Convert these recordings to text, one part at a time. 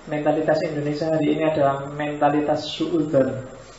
Mentalitas Indonesia hari ini adalah mentalitas suudzon.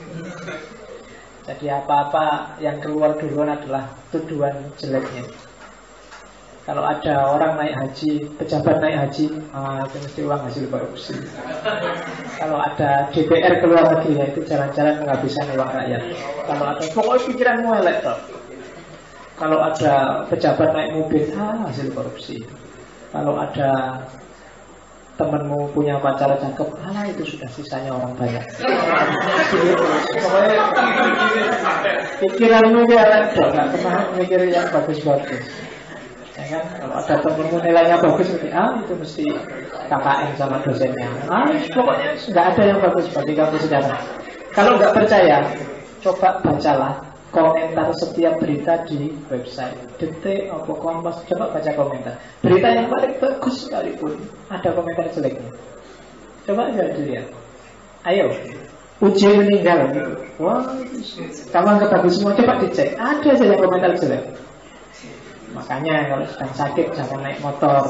Jadi apa-apa yang keluar duluan adalah tuduhan jeleknya. Kalau ada orang naik haji, pejabat naik haji, itu mesti uang hasil korupsi. Kalau ada DPR keluar negeri, ya itu jalan-jalan menghabiskan uang rakyat. Kalau ada, pokoknya pikiranmu elek toh. Kalau ada pejabat naik mobil, hasil korupsi. Kalau ada temenmu punya pacar cakep, itu sudah sisanya orang banyak. Pokoknya pikiranmu dia elek toh, nggak pernah mikir yang bagus-bagus. Ya kan? Kalau ada temenmu nilainya bagus, itu mesti KKN sama dosennya. Pokoknya nggak ada yang bagus bagi kamu sekarang. Kalau nggak percaya, coba bacalah komentar setiap berita di website Detik atau Kompas. Coba baca komentar. Berita yang paling bagus sekalipun ada komentar jeleknya. Coba aja dilihat. Ayo, Uji meninggal. Wah, kamu anggap bagus semua. Coba dicek. Ada saja komentar jelek. Makanya kalau sedang sakit jangan naik motor.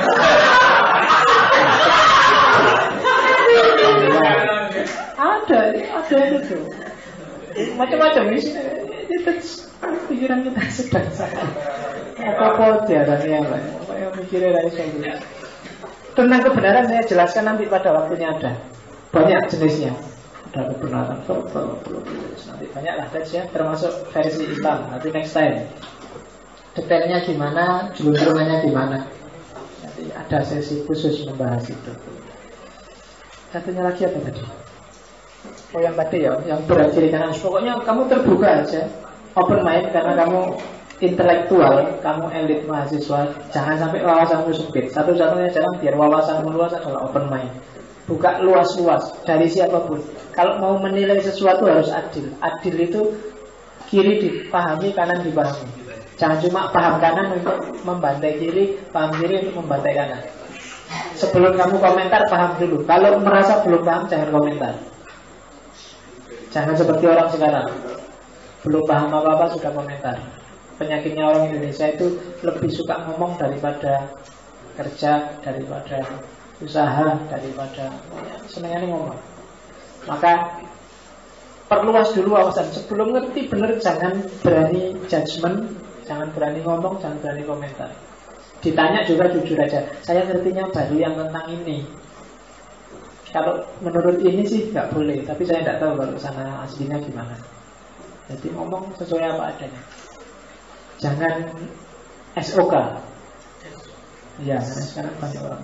Ada itu. Macam-macam itu pikiran kita sedang sakit. Apa diarani apa? Kayak mikirnya dari saya. Tentang kebenaran saya jelaskan nanti pada waktunya ada. Banyak jenisnya. Ada kebenaran verbal, nanti banyak lah ya, termasuk versi Islam. Nanti next time. Detailnya gimana, jelunturnya gimana. Nanti ada sesi khusus membahas itu. Satunya lagi apa tadi? Oh yang tadi ya, yang berat kiri kanan. Pokoknya kamu terbuka aja, open mind karena kamu intelektual, kamu elit mahasiswa. Jangan sampai wawasanmu sempit. Satu-satunya jalan biar wawasanmu luas adalah open mind. Buka luas-luas dari siapapun. Kalau mau menilai sesuatu harus adil. Adil itu kiri dipahami, kanan dipahami. Jangan cuma paham kanan untuk membantai kiri, paham kiri untuk membantai kanan. Sebelum kamu komentar, paham dulu. Kalau merasa belum paham, jangan komentar. Jangan seperti orang sekarang, belum paham apa-apa sudah komentar. Penyakitnya orang Indonesia itu lebih suka ngomong daripada kerja, daripada usaha, daripada senengnya ngomong. Maka perluas dulu wawasan. Sebelum ngerti bener, jangan berani judgement, jangan berani ngomong, jangan berani komentar. Ditanya juga jujur aja, saya ngertinya baru yang tentang ini. Kalau menurut ini sih nggak boleh, tapi saya nggak tahu kalau sana aslinya gimana. Jadi ngomong sesuai apa adanya. Jangan SOK. Ya, karena sekarang banyak orang.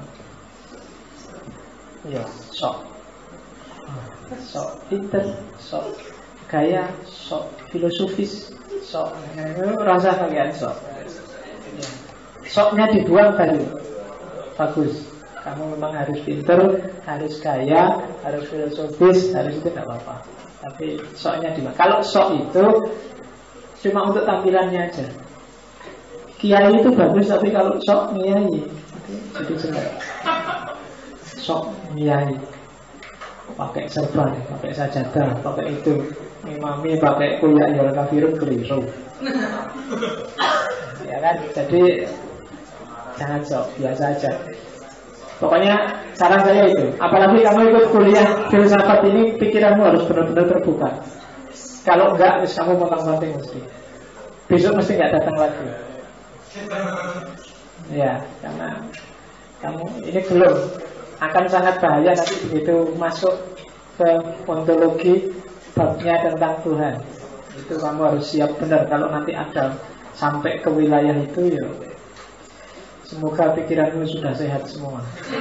Ya, sok pinter, sok gaya, sok filosofis, sok rasa kalian sok. Ya. Soknya dibuang baru bagus. Kamu memang harus pinter, harus gaya, harus filosofis, harus itu tidak apa-apa. Tapi soknya dibuang. Kalau sok itu cuma untuk tampilannya aja. Kiai itu bagus, tapi kalau sok nyai jadi jelek. Sok nyai pakai serban, pakai sajadah, pakai itu, imami pakai kuliah yang kafirun keliru. Ya kan, jadi jangan sok, biasa aja. Pokoknya saran saya itu. Apalagi kamu ikut kuliah filsafat ini, pikiranmu harus benar-benar terbuka. Kalau enggak, kamu potong-potong mesti. Besok mesti enggak datang lagi. Ya, karena kamu ini belum. Akan sangat bahaya nanti begitu masuk ke ontologi, babnya tentang Tuhan. Itu kamu harus siap benar. Kalau nanti ada sampai ke wilayah itu, ya semoga pikiranmu sudah sehat semua.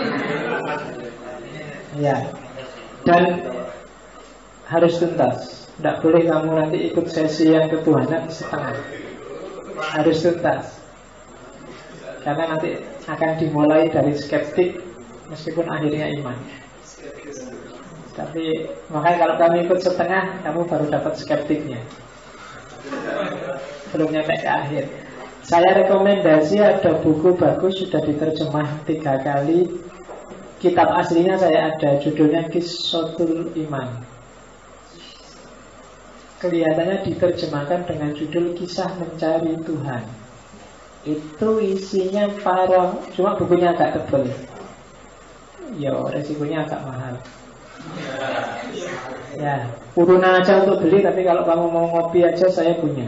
Ya. Dan harus tuntas. Tidak boleh kamu nanti ikut sesi yang ketuhanan setengah. Harus tuntas. Karena nanti akan dimulai dari skeptik, meskipun akhirnya iman. Tapi makanya kalau kamu ikut setengah, kamu baru dapat skeptiknya. Belum nyampe ke akhir. Saya rekomendasi ada buku bagus, sudah diterjemah 3 kali. Kitab aslinya saya ada, judulnya Qissatul Iman. Kelihatannya diterjemahkan dengan judul Kisah Mencari Tuhan. Itu isinya cuma bukunya agak tebal. ya resikonya agak mahal. Ya, urunan aja untuk beli, tapi kalau kamu mau ngopi aja saya punya.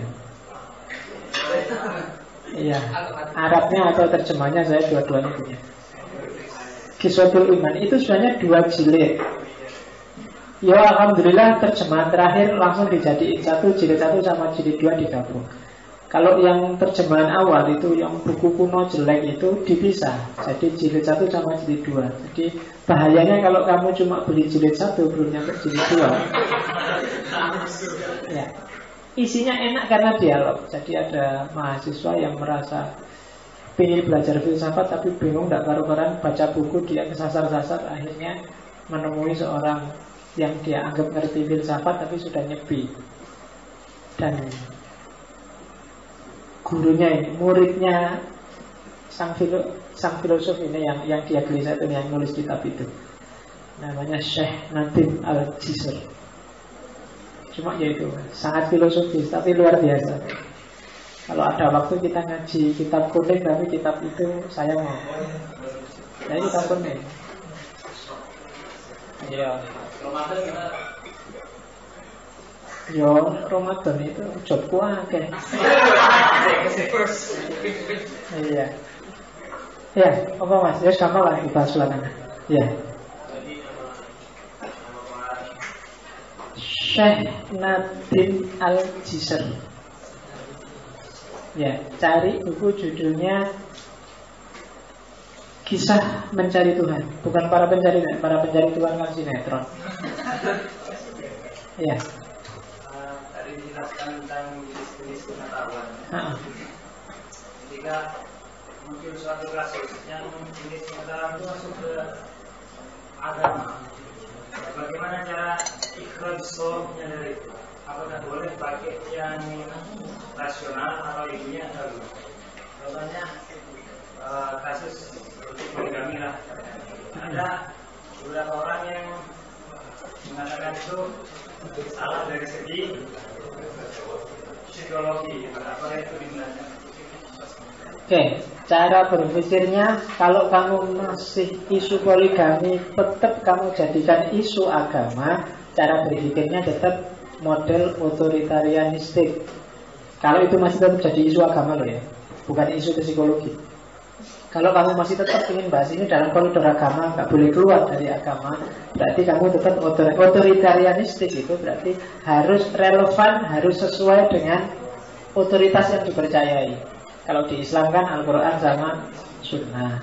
Iya, Arabnya atau terjemahnya saya dua-duanya punya. Kiswatul Iman itu sebenarnya 2 jilid. Ya alhamdulillah terjemahan terakhir langsung dijadiin satu, jilid 1 sama jilid 2 digabung. Kalau yang terjemahan awal itu yang buku kuno jelek itu dipisah. Jadi jilid 1 sama jilid 2. Jadi bahayanya kalau kamu cuma beli jilid 1 belum nyampe jilid 2. Ya. Isinya enak karena dialog. Jadi ada mahasiswa yang merasa ingin belajar filsafat tapi bingung, tidak karu-karuan baca buku, dia kesasar-sasar, akhirnya menemui seorang yang dia anggap ngerti filsafat tapi sudah nyepi. Dan gurunya ini, muridnya sang filosof ini yang dia gelisah itu, yang nulis kitab itu, namanya Syekh Nadim Al-Jisr. Cuma yaitu sangat filosofis tapi luar biasa. Kalau ada waktu kita ngaji kitab kuning, tapi kitab itu saya mau. Jadi kitab kuning. Iya. Ramadan gimana? Yo, Ramadan itu jobku akeh. Iya. Ya, apa Mas? Ya sama lah kita sulatan. Ya. Syekh Nadim Al-Jisr. Ya, cari buku judulnya Kisah Mencari Tuhan. Bukan para pencari Tuhan kan sinetron. Ya. Tadi dijelaskan tentang jenis-jenis pengetahuan. Ketika muncul suatu kasus yang jenis pengetahuan itu masuk ke agama, bagaimana cara ikhrajnya dari itu? Apakah boleh pakai yang rasional atau ilmiah dulu? Contohnya kasus seperti poligami lah. Ada beberapa orang yang mengatakan itu salah dari segi psikologi. Apa itu dimana? Oke, cara berpikirnya kalau kamu masih isu poligami tetap kamu jadikan isu agama, cara berpikirnya tetap model otoritarianistik. Kalau itu masih tetap jadi isu agama loh ya, bukan isu psikologi. Kalau kamu masih tetap ingin bahas ini dalam koridor agama, nggak boleh keluar dari agama, berarti kamu tetap otoritarianistik. Itu berarti harus relevan, harus sesuai dengan otoritas yang dipercayai. Kalau di Islam kan Al-Quran sama Sunnah.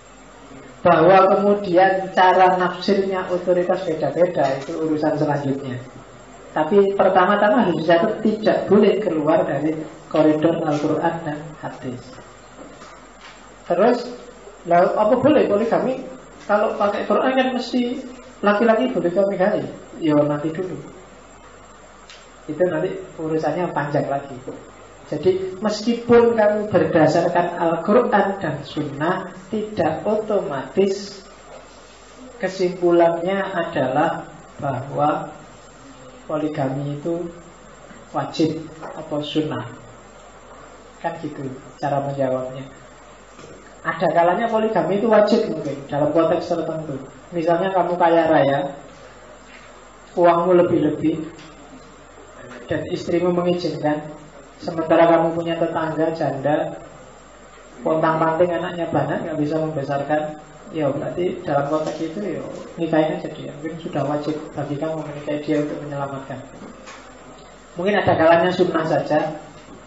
Bahwa kemudian cara nafsirnya otoritas beda-beda, itu urusan selanjutnya. Tapi pertama-tama harus dicatat tidak boleh keluar dari koridor Al-Quran dan hadis. Terus, lalu apa boleh poligami? Kalau pakai Quran kan mesti laki-laki boleh poligami. Ya nanti dulu. Itu nanti urusannya panjang lagi. Jadi meskipun kamu berdasarkan Al-Quran dan Sunnah, tidak otomatis kesimpulannya adalah bahwa poligami itu wajib atau sunnah. Kan gitu cara menjawabnya. Ada kalanya poligami itu wajib mungkin dalam konteks tertentu. Misalnya kamu kaya raya, uangmu lebih-lebih, dan istrimu mengizinkan, sementara kamu punya tetangga janda, pontang-panting anaknya banyak, nggak bisa membesarkan, ya berarti dalam konteks itu ya nikahin aja dia. Mungkin sudah wajib bagi kamu menikahi dia untuk menyelamatkan. Mungkin ada kalanya sunnah saja.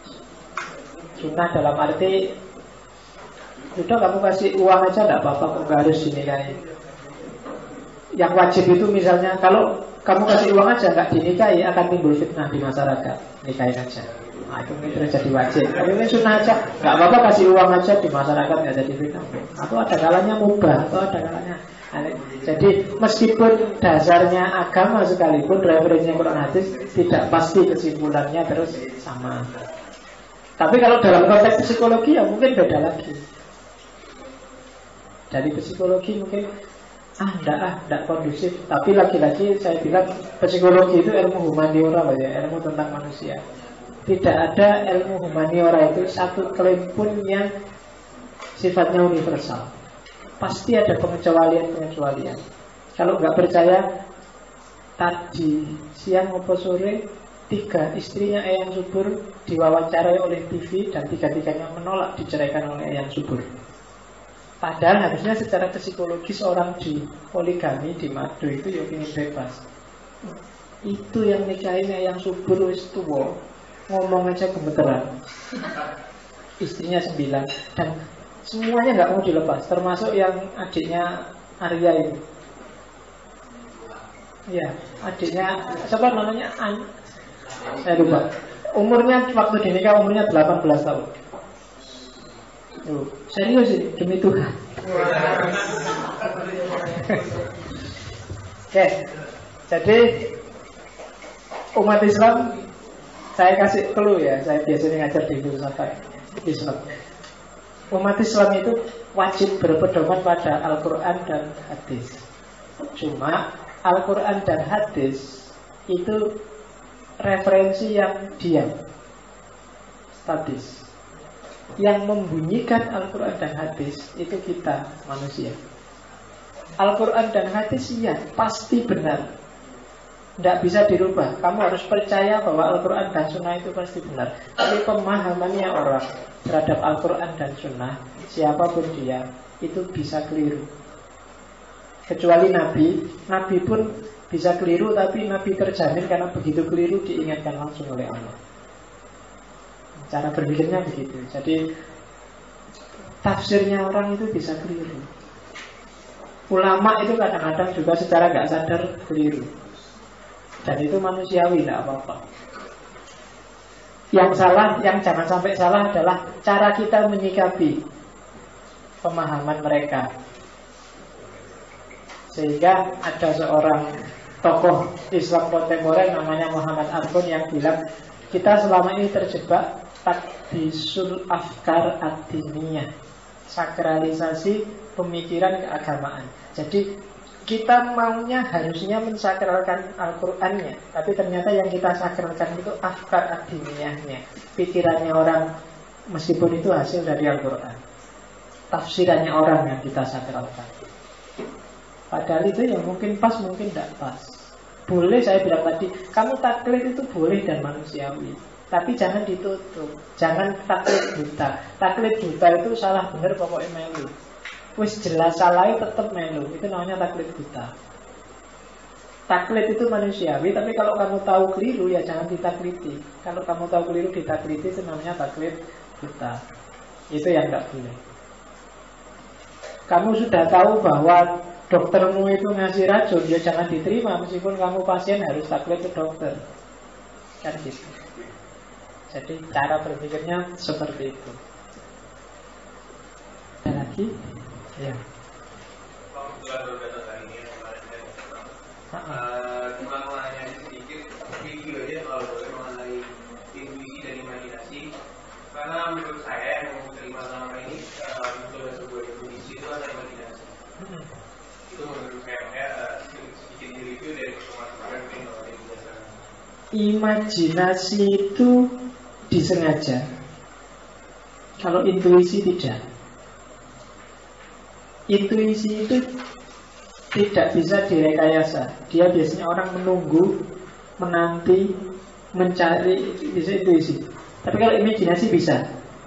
Sunnah dalam arti udah kamu kasih uang aja tidak apa-apa, kok nggak harus dinikahi. Yang wajib itu misalnya kalau kamu kasih uang aja nggak dinikahi, akan timbul fitnah di masyarakat. Nikahin aja. Nah itu mungkin jadi wajib. Tapi ini sunnah aja, nggak apa-apa kasih uang aja di masyarakat nggak jadi fitnah. Atau ada kalanya mubah, atau ada kalanya. Jadi meskipun dasarnya agama sekalipun, referensinya Quran hadis tidak pasti kesimpulannya terus sama. Tapi kalau dalam konteks psikologi ya mungkin beda lagi. Dari psikologi mungkin tidak kondusif. Tapi lagi-lagi saya bilang psikologi itu ilmu humaniora ya, ilmu tentang manusia. Tidak ada ilmu humaniora itu satu klaim pun yang sifatnya universal. pasti ada pengecualian. Kalau nggak percaya, tadi siang maupun sore 3 istrinya Eyang Subur diwawancarai oleh TV dan 3-tiganya menolak diceraikan oleh Eyang Subur. Padahal harusnya secara psikologis orang di poligami di Mado itu ya ingin bebas. Itu yang nikahin Eyang Subur wis tuwa, ngomong aja gemeteran. Istrinya 9 dan semuanya nggak mau dilepas, termasuk yang adiknya Arya ini. Ya, adiknya siapa namanya? Saya lupa. Umurnya waktu dinikah umurnya 18 tahun. Serius ini, demi Tuhan. Oke, jadi umat Islam, saya kasih clue ya. Saya biasanya ngajar di filsafat Islam. Umat Islam itu wajib berpedoman pada Al-Quran dan hadis. Cuma Al-Quran dan hadis itu referensi yang diam, statis. Yang membunyikan Al-Quran dan hadis itu kita manusia. Al-Quran dan hadis ya pasti benar, tidak bisa dirubah. Kamu harus percaya bahwa Al-Quran dan Sunnah itu pasti benar. Tapi pemahamannya orang terhadap Al-Quran dan Sunnah, siapapun dia, itu bisa keliru. Kecuali Nabi pun bisa keliru, tapi Nabi terjamin karena begitu keliru diingatkan langsung oleh Allah. Cara berpikirnya begitu. Jadi tafsirnya orang itu bisa keliru. Ulama itu kadang-kadang juga secara gak sadar keliru. Dan itu manusiawi, tidak apa-apa. Yang salah, yang jangan sampai salah adalah cara kita menyikapi pemahaman mereka. Sehingga ada seorang tokoh Islam kontemporer namanya Muhammad Arbun yang bilang, kita selama ini terjebak takdisul afkar ad-diniyah, sakralisasi pemikiran keagamaan. Jadi kita maunya harusnya mensakralkan Al-Qur'annya, tapi ternyata yang kita sakralkan itu afkar ad-diniyahnya, pikirannya orang, meskipun itu hasil dari Al-Qur'an. Tafsirannya orang yang kita sakralkan. Padahal itu yang mungkin pas, mungkin tidak pas. Boleh, saya bilang tadi, kamu taklid itu boleh dan manusiawi, tapi jangan ditutup. Jangan taklid buta. Taklid buta itu salah benar pokoknya melu. Wis jelas salahnya tetap melu. Itu namanya taklid buta. Taklid itu manusiawi, tapi kalau kamu tahu keliru ya jangan ditakliti. Kalau kamu tahu keliru ditakliti, itu namanya taklid buta. Itu yang tidak boleh. Kamu sudah tahu bahwa doktermu itu ngasih racun, ya jangan diterima meskipun kamu pasien harus taklid ke dokter. Kan gitu. Jadi cara berpikirnya seperti itu. Ada lagi? Ya. Cuma mengenai sedikit review aja kalau boleh mengenai intuisi dan imajinasi. Karena menurut saya yang mau terima selama ini itu ada sebuah intuisi itu ada imajinasi. Itu menurut saya sedikit review dari teman-teman kalau ada yang imajinasi itu disengaja. Kalau intuisi tidak. Intuisi itu tidak bisa direkayasa. Dia biasanya orang menunggu, menanti, mencari, bisa intuisi. Tapi kalau imajinasi bisa.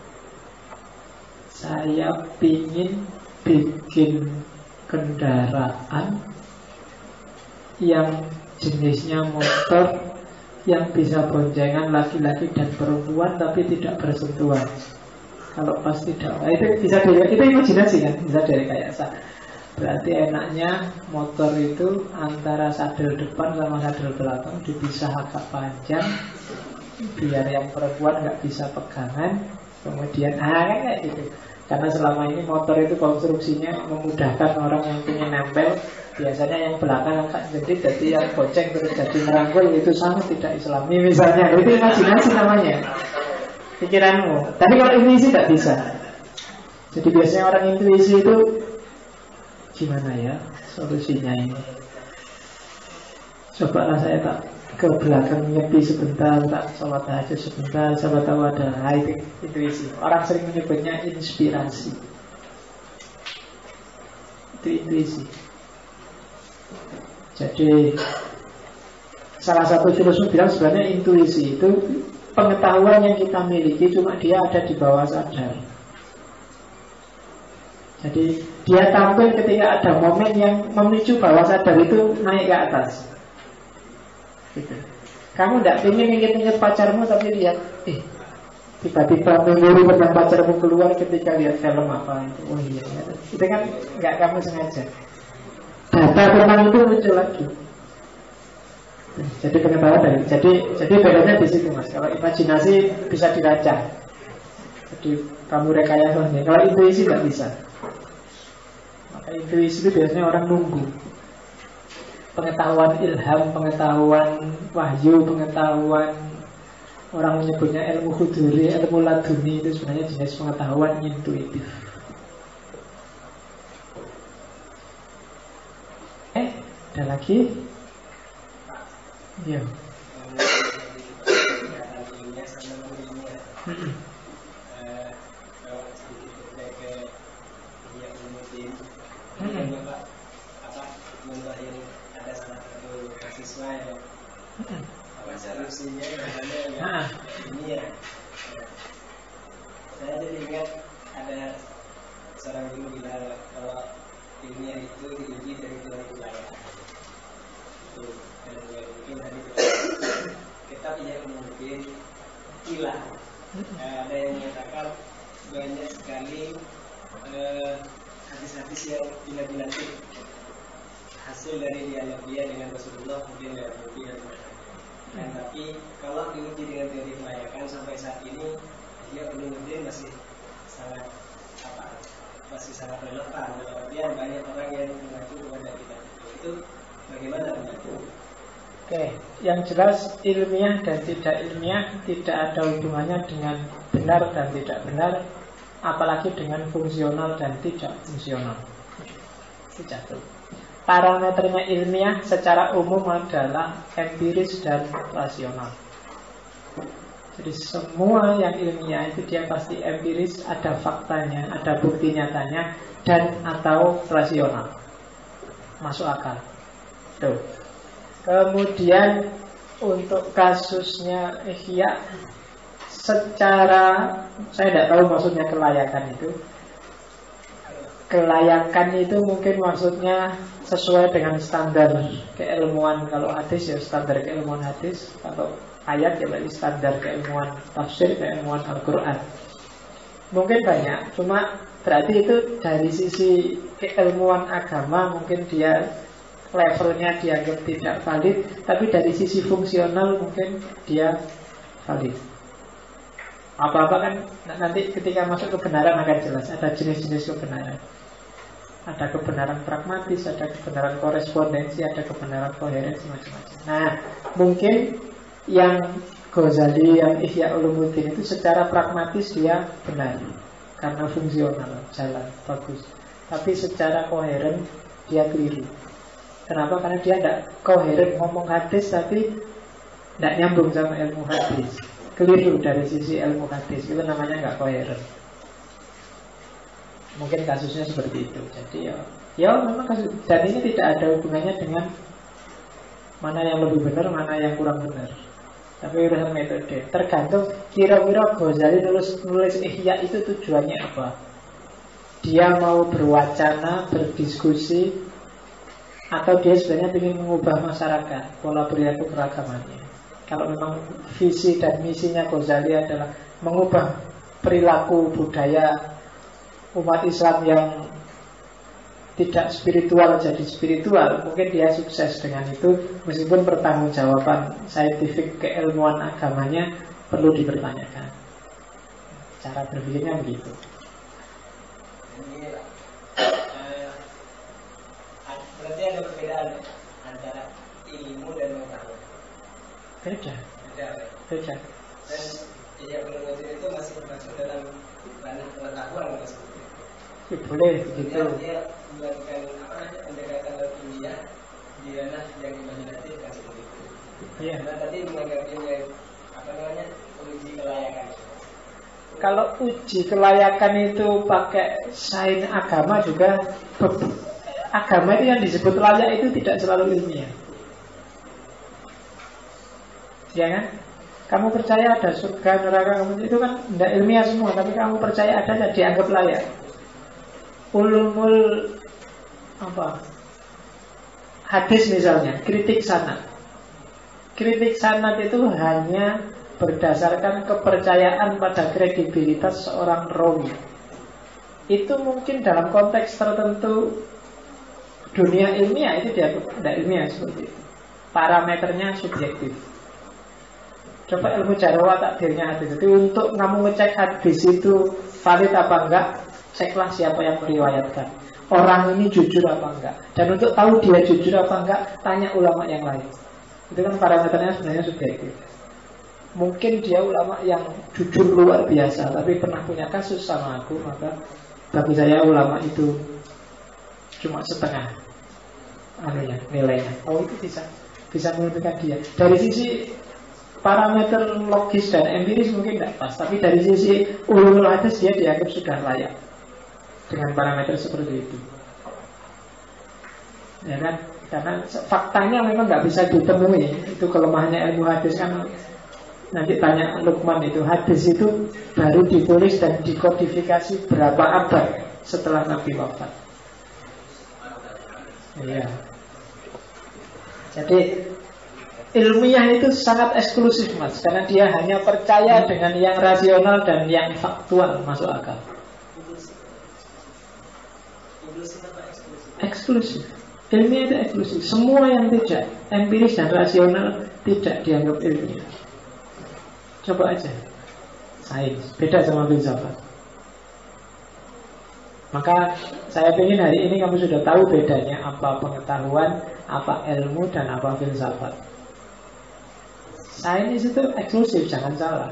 Saya pingin bikin kendaraan yang jenisnya motor, yang bisa boncengan laki-laki dan perempuan tapi tidak bersentuhan. Kalau pas tidak, itu bisa itu imajinasi kan, bisa direkayasa. Berarti enaknya motor itu antara sadel depan sama sadel belakang dipisah agak panjang, biar yang perempuan nggak bisa pegangan. Kemudian kan kayak gitu. Karena selama ini motor itu konstruksinya memudahkan orang yang ingin nempel. Biasanya yang belakang angkat jadi yang goceng terus jadi merangkul, itu sangat tidak islami misalnya. Itu imajinasi namanya, pikiranmu. Tapi kalau intuisi tidak bisa. Jadi biasanya orang intuisi itu gimana ya solusinya ini? Cobalah saya tak ke belakang nyepi sebentar, tak sholat tahajud sebentar, siapa tahu ada. Itu intuisi. Orang sering menyebutnya inspirasi. Itu intuisi. Jadi salah satu filosof bilang sebenarnya intuisi itu pengetahuan yang kita miliki, cuma dia ada di bawah sadar. Jadi dia tampil ketika ada momen yang memicu bawah sadar itu naik ke atas gitu. Kamu tidak ingin inget-inget pacarmu, tapi lihat tiba-tiba memori tentang pacarmu keluar ketika lihat film apa itu. Oh iya, itu kan nggak kamu sengaja. Data tentang itu muncul lagi. Jadi pengetahuan dari jadi bedanya di situ, Mas. Kalau imajinasi bisa diracah. Jadi kamu rekayasa. Kalau intuisi nggak bisa. Maka intuisi itu biasanya orang nunggu. Pengetahuan ilham, pengetahuan wahyu, pengetahuan orang menyebutnya ilmu huduri, ilmu laduni, itu sebenarnya jenis pengetahuan intuitif. Ada lagi? Iya. Ada salah satu mahasiswa yang solusinya katanya ini ya. Saya jadi ingat ada seorang guru bilang kalau ilmiah itu diuji dari dua wilayah. Dan mungkin tadi kita tidak mungkin hilang. Ada yang menyatakan banyak sekali hadis-hadis yang bila-bila hasil dari dialog dia dengan Rasulullah mungkin tidak mungkin. Dan tapi kalau diuji dengan teori kelayakan sampai saat ini dia belum masih sangat relevan. Dalam artian banyak orang yang mengacu kepada kita. Itu bagaimana? Oke, yang jelas ilmiah dan tidak ilmiah tidak ada hubungannya dengan benar dan tidak benar, apalagi dengan fungsional dan tidak fungsional. Tidak. Parameternya ilmiah secara umum adalah empiris dan rasional. Jadi semua yang ilmiah itu dia pasti empiris, ada faktanya, ada bukti nyatanya, dan atau rasional. Masuk akal. Tuh. Kemudian untuk kasusnya Ihya, secara saya tidak tahu maksudnya kelayakan itu. Kelayakan itu mungkin maksudnya sesuai dengan standar keilmuan. Kalau hadis ya standar keilmuan hadis, kalau ayat ya berarti standar keilmuan tafsir, keilmuan Al-Quran. Mungkin banyak, cuma berarti itu dari sisi keilmuan agama mungkin dia levelnya dianggap tidak valid, tapi dari sisi fungsional mungkin dia valid. Apa-apa kan nanti ketika masuk kebenaran akan jelas. Ada jenis-jenis kebenaran. Ada kebenaran pragmatis, ada kebenaran korespondensi, ada kebenaran koherensi, macam-macam. Nah, mungkin yang Ghazali, yang Ihya Ulumuddin itu secara pragmatis dia benar karena fungsional, jalan, bagus. Tapi secara koheren dia keliru. Kenapa? Karena dia tidak koheren ngomong hadis tapi tidak nyambung sama ilmu hadis. Keliru dari sisi ilmu hadis, itu namanya nggak koheren. Mungkin kasusnya seperti itu. Jadi ya memang kasus, dan ini tidak ada hubungannya dengan mana yang lebih benar, mana yang kurang benar. Tapi urusan metode. Tergantung kira-kira Ghazali nulis Ihya itu tujuannya apa. Dia mau berwacana, berdiskusi, atau dia sebenarnya ingin mengubah masyarakat, pola perilaku keragamannya. Kalau memang visi dan misinya Ghazali adalah mengubah perilaku budaya umat Islam yang tidak spiritual jadi spiritual, mungkin dia sukses dengan itu, meskipun pertanggungjawaban saintifik keilmuan agamanya perlu dipertanyakan. Cara berpikirnya begitu. Berarti ada perbedaan antara ilmu dan pengetahuan. Beda. Dan Ihya Ulumuddin itu masih masuk dalam ranah pengetahuan maksudnya. Ya, boleh begitu. Dia melakukan pendekatan ilmiah di ranah yang imajinatif kan seperti itu. Iya. Nah tadi menganggapnya uji kelayakan. Kalau uji kelayakan itu pakai sains agama juga agama itu yang disebut layak itu tidak selalu ilmiah. Ya kan? Kamu percaya ada surga, neraka, itu kan tidak ilmiah semua, tapi kamu percaya ada dan dianggap layak. Ulumul apa? Hadis misalnya, kritik sanad. Kritik sanad itu hanya berdasarkan kepercayaan pada kredibilitas seorang rawi. Itu mungkin dalam konteks tertentu dunia ilmiah itu dianggap tidak ilmiah seperti itu. Parameternya subjektif. Coba ilmu jarah takdirnya hadis. Jadi untuk kamu ngecek hadis itu valid apa enggak, ceklah siapa yang meriwayatkan. Orang ini jujur apa enggak. Dan untuk tahu dia jujur apa enggak, tanya ulama yang lain. Itu kan parameternya sebenarnya subjektif. Mungkin dia ulama yang jujur luar biasa, tapi pernah punya kasus sama aku, maka bagi saya ulama itu cuma setengah nilainya. Oh, itu bisa menentukan dia. Dari sisi parameter logis dan empiris mungkin tidak pas, tapi dari sisi ulumul hadis dia dianggap sudah layak dengan parameter seperti itu. Ya kan? Karena faktanya memang nggak bisa ditemui. Itu kelemahannya ilmu hadis kan. Nanti tanya Luqman itu, hadis itu baru ditulis dan dikodifikasi berapa abad setelah Nabi wafat. Iya. Jadi ilmiah itu sangat eksklusif mas, karena dia hanya percaya dengan yang rasional dan yang faktual, masuk akal. Eksklusif. Ilmiah itu eksklusif. Semua yang tidak empiris dan rasional tidak dianggap ilmiah. Coba aja sains, beda sama filsafat. Maka saya ingin hari ini kamu sudah tahu bedanya apa pengetahuan, apa ilmu, dan apa filsafat. Sains itu eksklusif, jangan salah.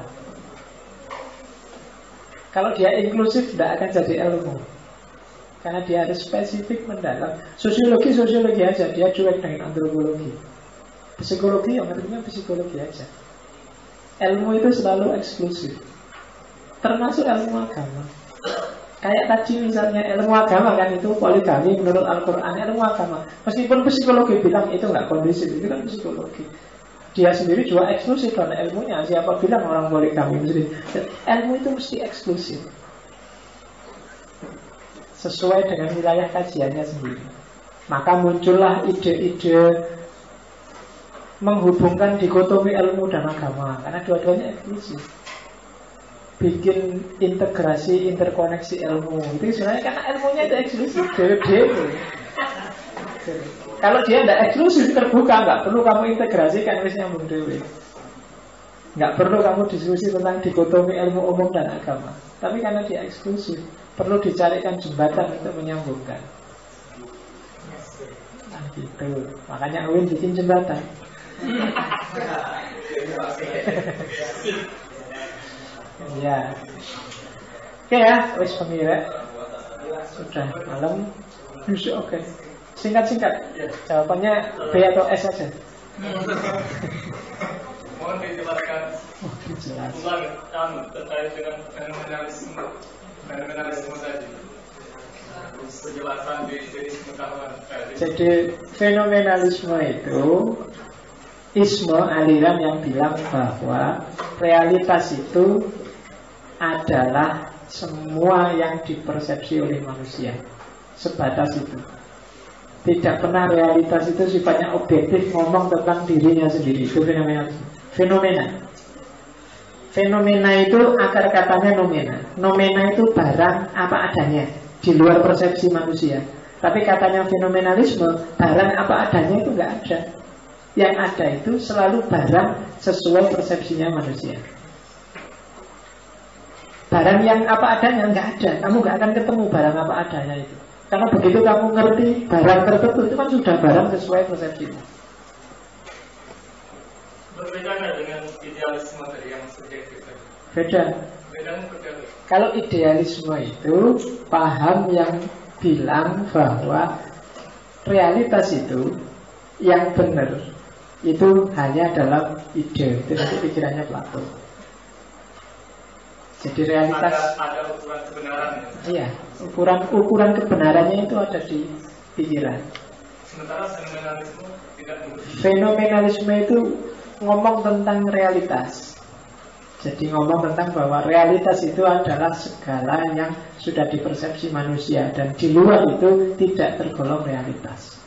Kalau dia inklusif tidak akan jadi ilmu, karena dia harus spesifik mendalam. Sosiologi aja, dia cuek dengan antropologi. Psikologi yang artinya psikologi aja. Ilmu itu selalu eksklusif, termasuk ilmu agama. Kayak tadi misalnya ilmu agama kan itu poligami menurut Al-Quran, ilmu agama. Meskipun psikologi bilang itu nggak kondusif, itu kan psikologi. Dia sendiri juga eksklusif karena ilmunya. Siapa bilang orang poligami mesti? Ilmu itu mesti eksklusif, sesuai dengan wilayah kajiannya sendiri. Maka muncullah ide-ide menghubungkan dikotomi ilmu dan agama, karena dua-duanya eksklusif. Bikin integrasi, interkoneksi ilmu. Itu sebenarnya karena ilmunya itu eksklusif. Dewe-dewe. Kalau dia tidak eksklusif, terbuka, nggak perlu kamu integrasikan, wis nyambung dewe. Nggak perlu kamu diskusi tentang dikotomi ilmu umum dan agama. Tapi karena dia eksklusif, perlu dicarikan jembatan untuk menyambungkan. Nah gitu. Makanya Uin bikin jembatan. Ya. Oke ya, wis pengira. Sudah malam. Oke. Singkat-singkat. Jawabannya B atau S saja. Mohon dijelaskan ulang terkait dengan fenomenalisme tadi. Penjelasan di jenis pengetahuan. Jadi fenomenalisme itu isme, aliran yang bilang bahwa realitas itu adalah semua yang dipersepsi oleh manusia. Sebatas itu. Tidak pernah realitas itu sifatnya objektif, ngomong tentang dirinya sendiri. Itu fenomena. Fenomena itu akar katanya nomena. Nomena itu barang apa adanya di luar persepsi manusia. Tapi katanya fenomenalisme, barang apa adanya itu nggak ada. Yang ada itu selalu barang sesuai persepsinya manusia. Barang yang apa adanya nggak ada. Kamu nggak akan ketemu barang apa adanya itu. Karena begitu kamu ngerti barang tertentu, itu kan sudah barang sesuai persepsimu. Berbeda dengan idealisme tadi yang subjektif tadi? Beda. Bedanya seperti apa? Kalau idealisme itu paham yang bilang bahwa realitas itu yang benar itu hanya dalam ide. Itu nanti pikirannya Plato. Jadi realitas ada ukuran kebenaran ya? Iya, ukuran kebenarannya itu ada di pikiran. Sementara fenomenalisme tidak Fenomenalisme itu ngomong tentang realitas. Jadi ngomong tentang bahwa realitas itu adalah segala yang sudah dipersepsi manusia, dan di luar itu tidak tergolong realitas.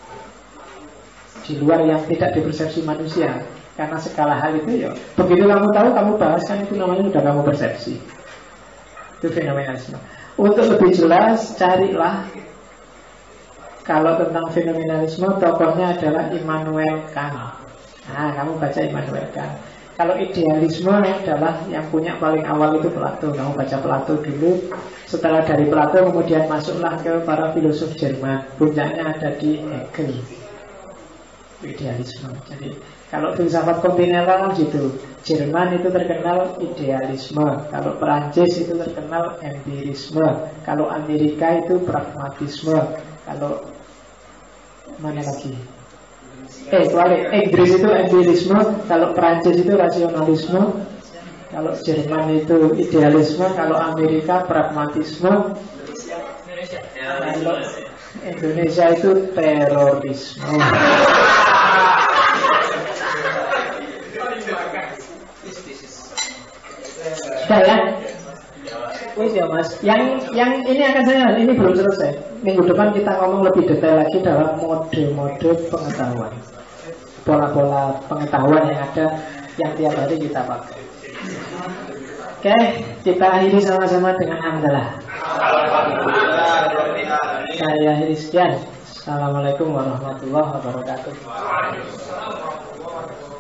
Di luar yang tidak dipersepsi manusia, karena segala hal itu ya begitu kamu tahu, kamu bahas, kan itu namanya sudah kamu persepsi. Itu fenomenalisme. Untuk lebih jelas, carilah. Kalau tentang fenomenalisme, tokohnya adalah Immanuel Kant. Nah, kamu baca Immanuel Kant. Kalau idealisme adalah yang punya paling awal itu Plato. Kamu baca Plato dulu. Setelah dari Plato kemudian masuklah ke para filosof Jerman. Puncaknya ada di Hegel. Idealisme. Jadi kalau filsafat kontinental gitu, Jerman itu terkenal idealisme. Kalau Perancis itu terkenal empirisme. Kalau Amerika itu pragmatisme. Kalau mana lagi? Inggris itu empirisme, kalau Perancis itu rasionalisme, kalau Jerman itu idealisme, kalau Amerika pragmatisme, kalau Indonesia itu terorisme. Sudah ya? Wis ya Mas. Yang ini akan saya, ini belum selesai. Minggu depan kita ngomong lebih detail lagi dalam mode-mode pengetahuan, pola-pola pengetahuan yang ada, yang tiap hari kita pakai. Oke, kita akhiri sama-sama dengan hamdalah. Saya akhiri sekian. Assalamualaikum warahmatullahi wabarakatuh.